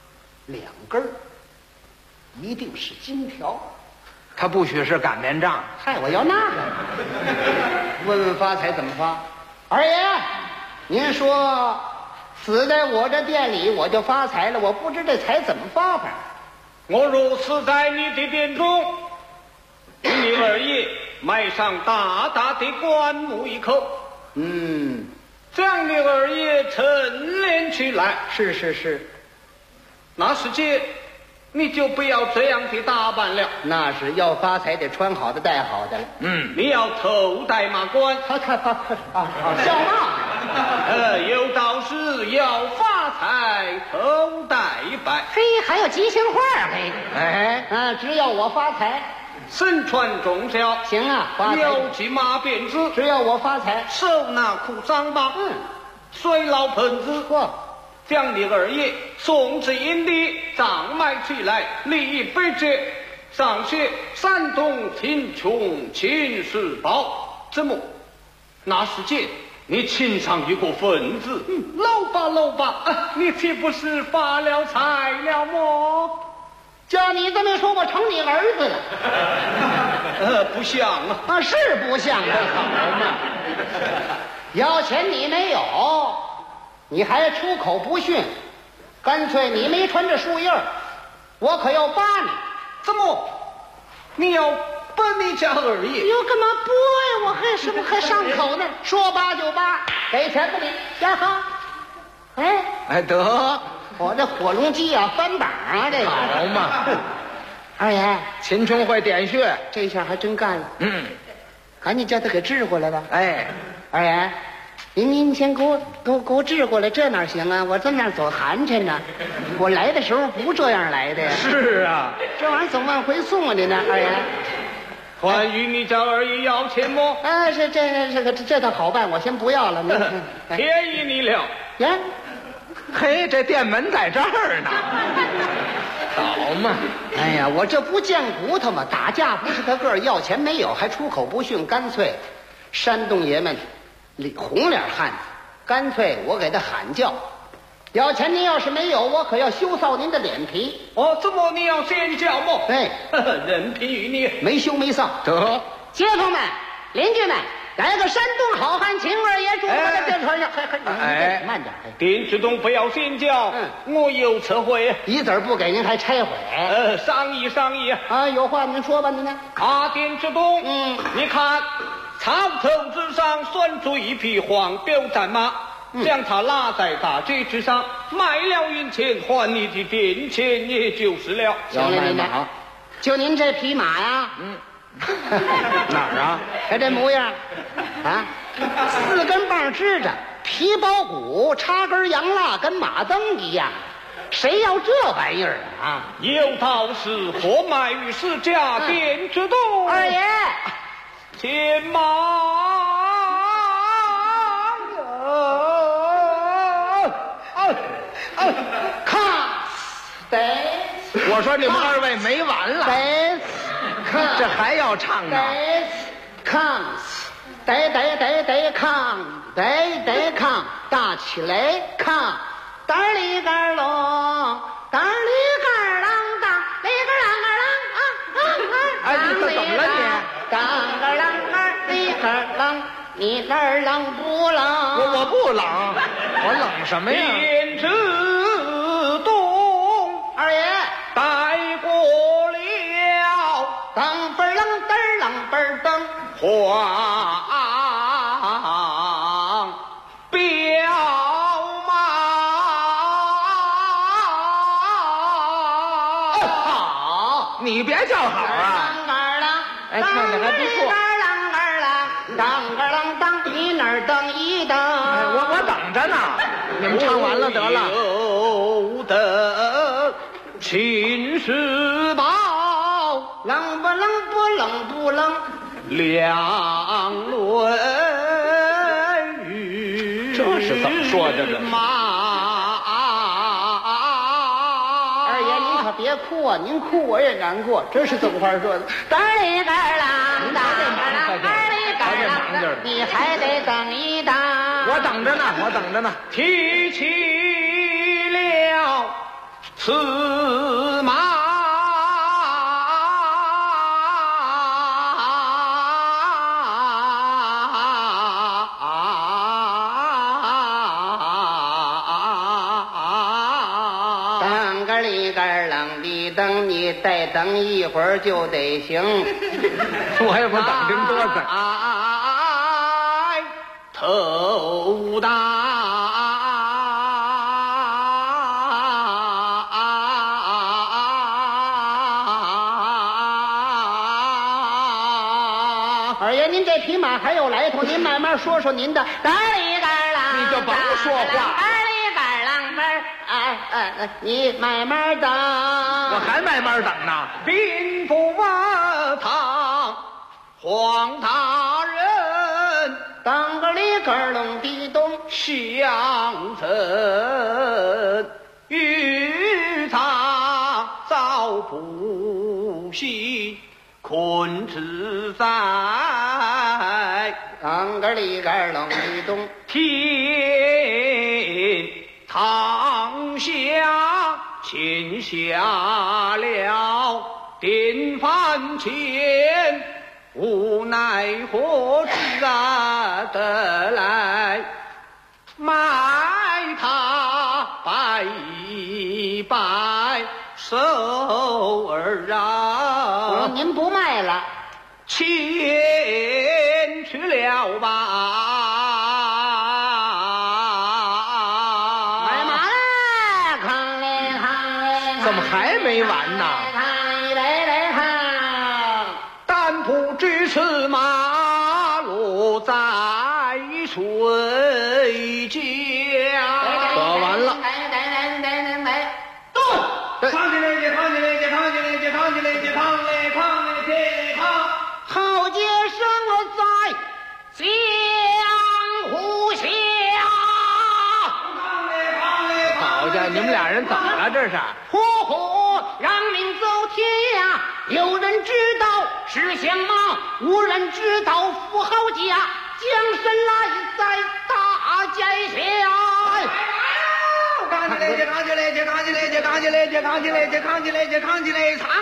，2根儿，一定是金条。 他不许是擀面杖。 嗨，我要那个。问问发财怎么发？二爷，您说死在我这店里我就发财了，我不知这财怎么发法。 我若死在你的殿中，你二爷埋上大大的棺木一口，将你二爷陈列起来。 是， 那时间你就不要这样的打扮了。 那是要发财得穿好的戴好的了。 你要头戴马冠。 笑骂。 有道是要发财头戴白。 嘿，还有吉祥话嘿。只要我发财， 身穿重孝。 行啊，发财。 腰系马辫子。 只要我发财， 手拿苦桑棒。水捞盆子。将你二爷送至营地，葬埋起来，立碑节，上写山东贫穷秦世宝之墓。那时间你请上一个坟子，搂吧，你岂不是发了财了么？ 叫你这么说，我成你儿子了。 不像啊。 是不像这好嘛。要钱你没有，你还出口不逊，干脆你没穿这树印儿，我可要扒你。 怎么？你要扒你家二爷？ 哟，干嘛剥呀？我还什么还上口呢？说扒就扒，给钱不给？呀哈！ 哎得， 我这火龙鸡啊，翻板啊，这个好嘛。 二爷， 秦琼会点穴， 这下还真干了。赶紧叫他给治过来吧。二爷。您先给我治过来，这哪行啊？我这么样走寒碜呢，我来的时候不这样来的呀。 是啊， 这玩意儿怎么往回送啊？您呢，二爷？ 还与你家二爷要钱么？ 这倒好办，我先不要了。您便宜你了呀？ 嘿，这店门在这儿呢。好嘛！ 哎呀，我这不见骨头吗？打架不是他个儿，要钱没有，还出口不逊，干脆山东爷们。红脸汉子，干脆我给他喊叫，要钱您要是没有，我可要羞臊您的脸皮。 怎么你要先叫么？任凭于你， 没羞没臊。 得， 街坊们、邻居们，来个山东好汉秦二爷住我的电船上。慢点， 丁之东不要先叫，我有撤回， 一子不给您还拆毁。 商议啊，有话您说吧，您呢？ 丁之东，你看。草头之上拴住一匹黄骠战马，将它拉在大街之上，卖了银钱还你的店钱，也就是了。 行了，您呢？就您这匹马呀？ 哪儿啊？ 还这模样啊？4根棒支着，皮包骨，插根洋蜡，跟马灯一样。谁要这玩意儿啊？ 有道是货卖于市价，店之东。 二爷。 天马看，得， 我说你们二位没完了，这还要唱呢？ 看，得抗，大起来抗，单里杆龙，单里杆啷当，里杆啷啊啷啊。 哎，你这怎么了你？ 当个啷儿，里个啷，你那儿冷不冷？ 我不冷，我冷什么呀？店之东， 二爷带过了， 当嘣啷噔啷嘣噔， 黄骠马。 好，你别叫好啊！哎，唱的还不错。 当个啷当，你哪儿等一等？ 我等着呢，你们唱完了得了。有的秦时宝， 冷不冷不冷不冷， 两论语。这是怎么说的？这二爷您可别哭啊，您哭我也难过。这是怎么话说的？当里个啷当，你还得等一等。 我等着呢，我等着呢。提起了此马， 当个里个啷的等，你再等一会儿就得行。 我也不等这么多次。头大二爷，您这匹马还有来头，您慢慢说说您的。 你就甭说话。 你慢慢等， 我还慢慢等呢。兵部堂黄大人， 当个里个隆地咚， 相赠御茶早不息，困自在。 当个里个隆地咚， 天堂下欠下了典范钱，无奈何之得来卖他拜一拜手儿啊！ 您不卖了， 钱去了吧？怎么还没完呢？但不知此马落在谁家？可完了！扛起来，扛起来，扛起来，扛起来，扛来，扛来，铁扛！ 好杰生在江湖下。 好家伙，你们俩人怎么了？这是？ 让命走天涯，有人知道是相貌，无人知道富豪家。江山来在大街下。 扛起来，扛起来，扛起来，扛起来，扛起来，扛起来，扛起来，藏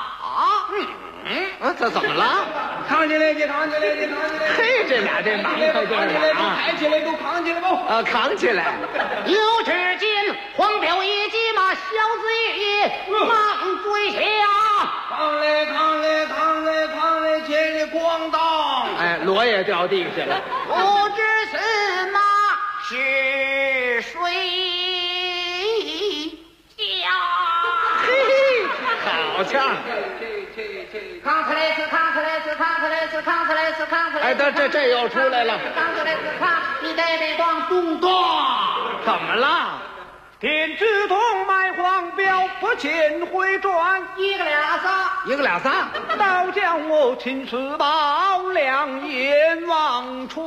这怎么了？扛起来，扛起来，扛起来！嘿，这俩这忙快劲儿啊！抬起来，都扛起来不？扛起来！ 有只见黄标一骑马，小子也忙追下。 扛来，扛来，扛来，扛来，千里咣当！哎，锣也掉地下了。 不知此马是谁家？ 嘿嘿，好唱！ 扛起来，扛起来，扛起来，扛起来，扛起来！ 哎，这又出来了。 扛起来，扛！你得咣咚咚！ 怎么了？天之痛卖黄标，不见回转， 一个俩仨， 一个俩仨，倒将我秦时宝两眼望穿。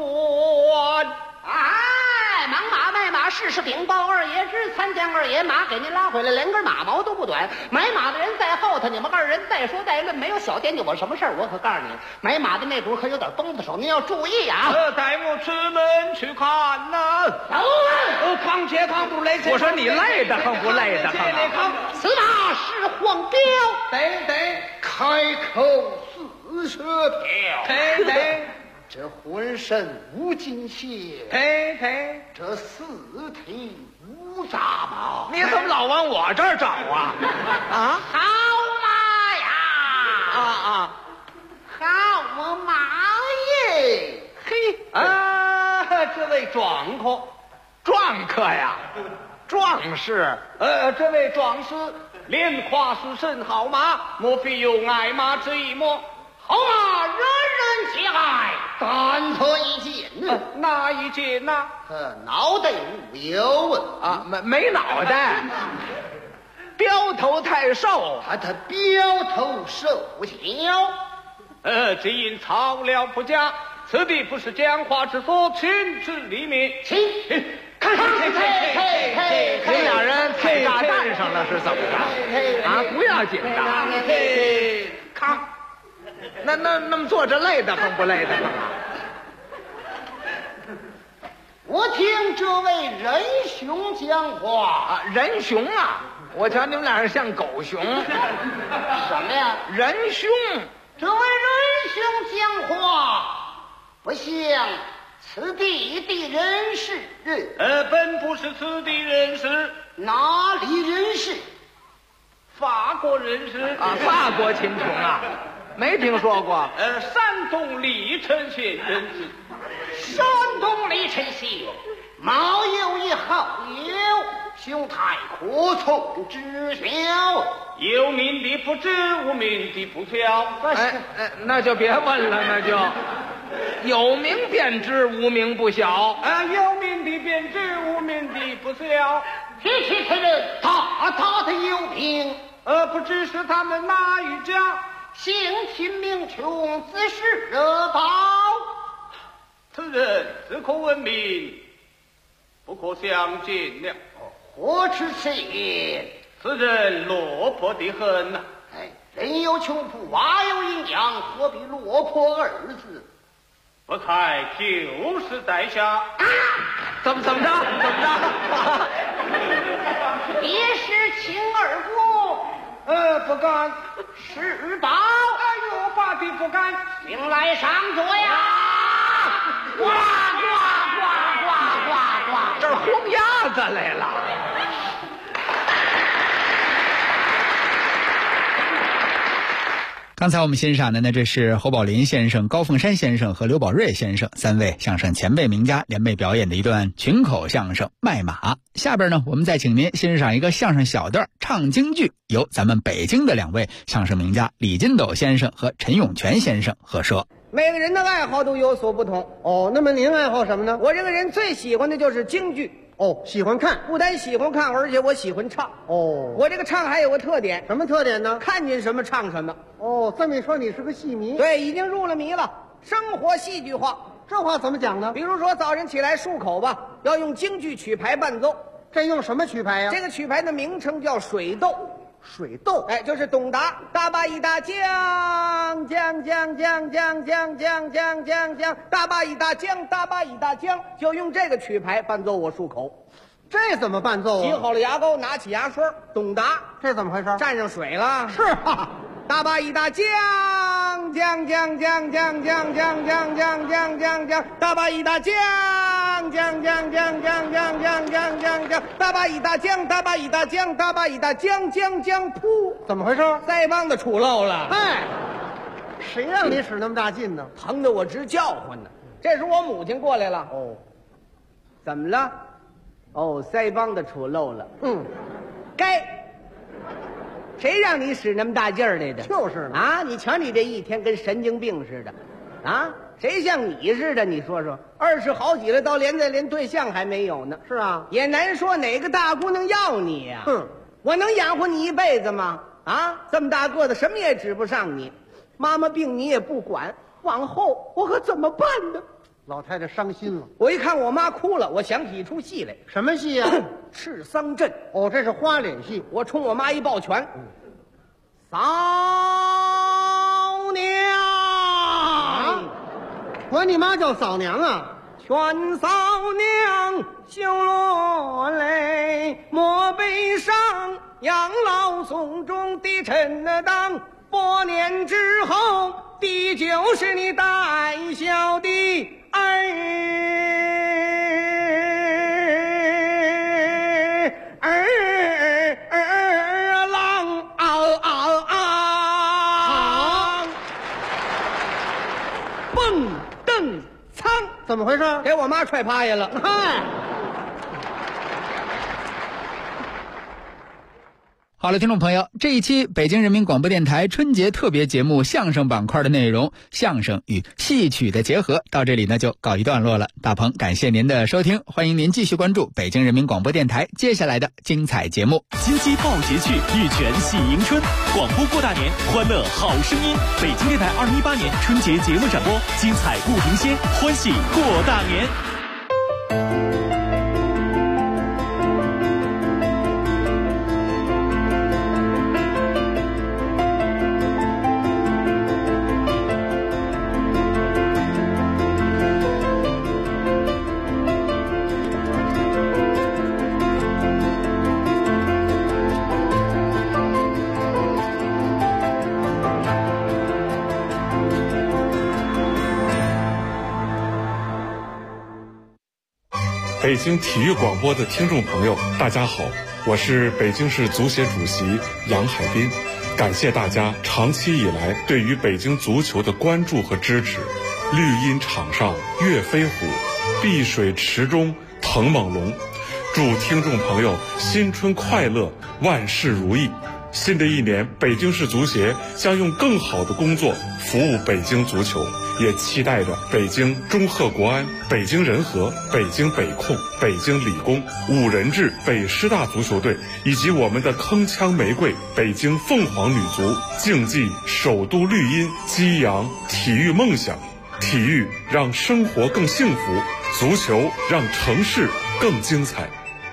哎，忙马卖马，事禀报二爷知，参见二爷，马给您拉回来，连根马毛都不短。买马的人在后头，你们二人再说再论，没有小惦记我什么事儿。我可告诉你，买马的那主可有点崩子手，您要注意啊！ 带我出门去看呐！扛且扛不累，我说你累得很不累得很？ 此马是黄标， 得开口40条， 得。 这浑身无金线，这四体无杂毛， 你怎么老往我这儿找啊？啊， 好马呀！好马耶！ 嘿，这位壮客呀， 壮士。这位壮士连夸是甚好马，莫非有爱马之意么？ 好马人人皆爱，但可一见。 哪一件呢？ 脑袋无有啊，没脑袋，标头太瘦。 他标头瘦小。 只因草料不佳，此地不是讲话之所，请至里面。 请看， 你俩人踩炸弹上了是怎么着？啊，不要紧张。看，那么坐着累得慌不累得慌啊？ 我听这位仁兄讲话啊，仁兄啊，我瞧你们俩人像狗熊。 什么呀？ 仁兄。 这位仁兄讲话不像此地的人士。 本不是此地人士。 哪里人士？ 法国人士啊，法国秦琼啊，没听说过。山东历城县人士。 山东历城县毛有一好友，兄台可从知晓。 有名的不知，无名的不晓。那就别问了，那就有名便知，无名不晓。有名的便知，无名的不晓。 提人大的有名， 不知是他们哪一家？ 姓秦名琼，自是热宝。 此人自可闻名，不可相见了。 何止此言？ 此人落魄得很呐。 人有穷苦，娃有营养，何必落魄二字？ 不才就是在下。怎么着？ 也是秦二姑。 不敢。 是宝。 有法的不敢。 请来上座呀！呱呱呱呱呱呱！ 这儿轰鸭子来了。 刚才我们欣赏的呢，这是侯宝林先生、高凤山先生和刘宝瑞先生三位相声前辈名家联袂表演的一段群口相声《卖马》。下边呢，我们再请您欣赏一个相声小段唱京剧，由咱们北京的两位相声名家李金斗先生和陈永泉先生合说。 每个人的爱好都有所不同。 那么您爱好什么呢？ 我这个人最喜欢的就是京剧。 喜欢看， 不但喜欢看，而且我喜欢唱。我这个唱还有个特点。 什么特点呢？ 看见什么唱什么。 这么一说你是个戏迷。 对，已经入了迷了。生活戏剧化， 这话怎么讲呢？ 比如说早晨起来漱口吧，要用京剧曲牌伴奏。 这用什么曲牌呀？ 这个曲牌的名称叫水斗。 水斗， 就是董达大巴一大江，江，大巴一大江，大巴一大江，就用这个曲牌伴奏我漱口。 这怎么伴奏啊？ 洗好了牙膏，拿起牙刷，董达， 这怎么回事？ 蘸上水了。 是啊， 大巴一大江，江，大巴一大江，江，大巴一大江，大巴一大江，大巴一大江，江，噗， 怎么回事？ 腮帮子杵漏了。 谁让你使那么大劲呢？ 疼得我直叫唤呢。这时我母亲过来了。怎么了？腮帮子杵漏了。该。谁让你使那么大劲儿来的？ 就是呢。 啊，你瞧你这一天跟神经病似的，啊，谁像你似的？你说说，20好几了，到连对象还没有呢。 是啊， 也难说哪个大姑娘要你呀。我能养活你一辈子吗？啊，这么大个子，什么也指不上你。妈妈病你也不管，往后我可怎么办呢？ 老太太伤心了。 我一看我妈哭了，我想起一出戏来。 什么戏呀？ 赤桑镇。 这是花脸戏。 我冲我妈一抱拳。嫂娘， 管你妈叫嫂娘啊！ 劝嫂娘休落泪，莫悲伤，养老送终的臣当，多年之后，的就是你带孝的怎么回事？ 给我妈踹趴下了。 好了，听众朋友，这一期北京人民广播电台春节特别节目相声板块的内容，相声与戏曲的结合，到这里呢就告一段落了。大鹏感谢您的收听，欢迎您继续关注北京人民广播电台接下来的精彩节目。 金鸡报节趣，玉泉喜迎春，广播过大年，欢乐好声音。北京电台2018年春节节目展播，精彩不停歇，欢喜过大年。 北京体育广播的听众朋友，大家好，我是北京市足协主席杨海滨，感谢大家长期以来对于北京足球的关注和支持。绿茵场上跃飞虎，碧水池中腾猛龙。祝听众朋友新春快乐，万事如意。新的一年，北京市足协将用更好的工作服务北京足球，也期待着北京中赫国安、北京人和、北京北控、北京理工、五人制北师大足球队，以及我们的铿锵玫瑰北京凤凰女足，竞技首都绿茵，激扬体育梦想。体育让生活更幸福，足球让城市更精彩。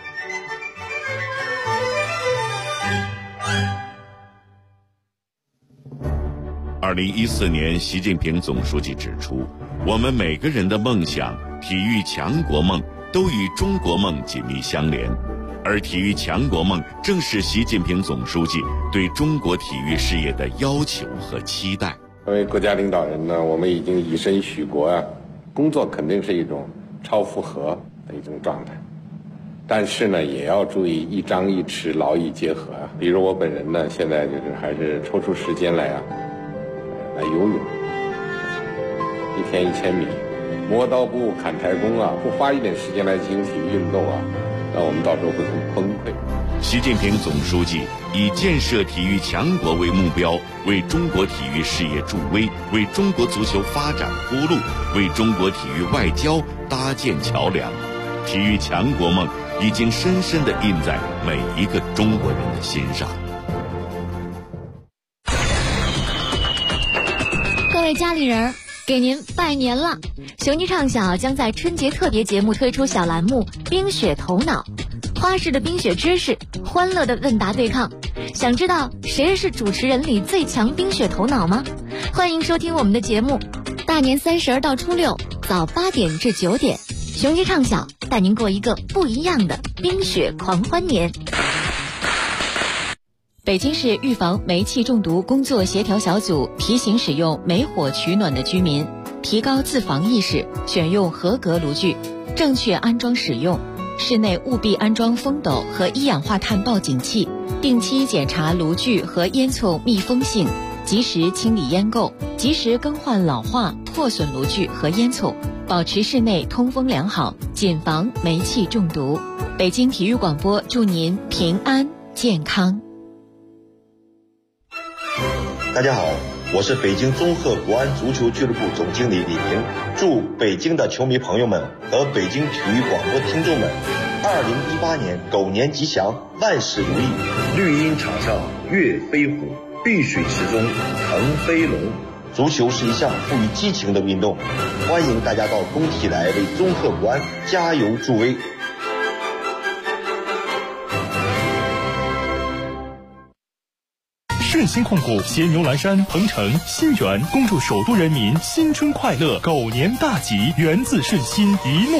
2014年，习近平总书记指出，我们每个人的梦想、体育强国梦都与中国梦紧密相连，而体育强国梦正是习近平总书记对中国体育事业的要求和期待。 作为国家领导人呢，我们已经以身许国啊，工作肯定是一种超负荷的一种状态，但是呢，也要注意一张一弛，劳逸结合啊。比如我本人呢，现在就是还是抽出时间来游泳，一天1000米，磨刀不误砍柴工啊，不花一点时间来进行体育运动啊，那我们到时候会很崩溃。 习近平总书记以建设体育强国为目标，为中国体育事业助威，为中国足球发展铺路，为中国体育外交搭建桥梁。体育强国梦已经深深地印在每一个中国人的心上。 各位家里人，给您拜年了！雄鸡唱小将在春节特别节目推出小栏目《冰雪头脑》，花式的冰雪知识，欢乐的问答对抗。想知道谁是主持人里最强冰雪头脑吗？欢迎收听我们的节目，大年30到初6早8点至9点，雄鸡唱小带您过一个不一样的冰雪狂欢年。北京市预防煤气中毒工作协调小组提醒使用煤火取暖的居民提高自防意识，选用合格炉具，正确安装使用。室内务必安装风斗和一氧化碳报警器，定期检查炉具和烟囱密封性，及时清理烟垢，及时更换老化破损炉具和烟囱，保持室内通风良好，谨防煤气中毒。北京体育广播祝您平安健康。 大家好，我是北京中赫国安足球俱乐部总经理李明，祝北京的球迷朋友们和北京体育广播听众们2018年狗年吉祥，万事如意。绿茵场上跃飞虎，碧水池中腾飞龙。足球是一项富于激情的运动，欢迎大家到工体来为中赫国安加油助威。 顺鑫控股携牛栏山、鹏城、新源恭祝首都人民新春快乐，狗年大吉，源自顺鑫，一诺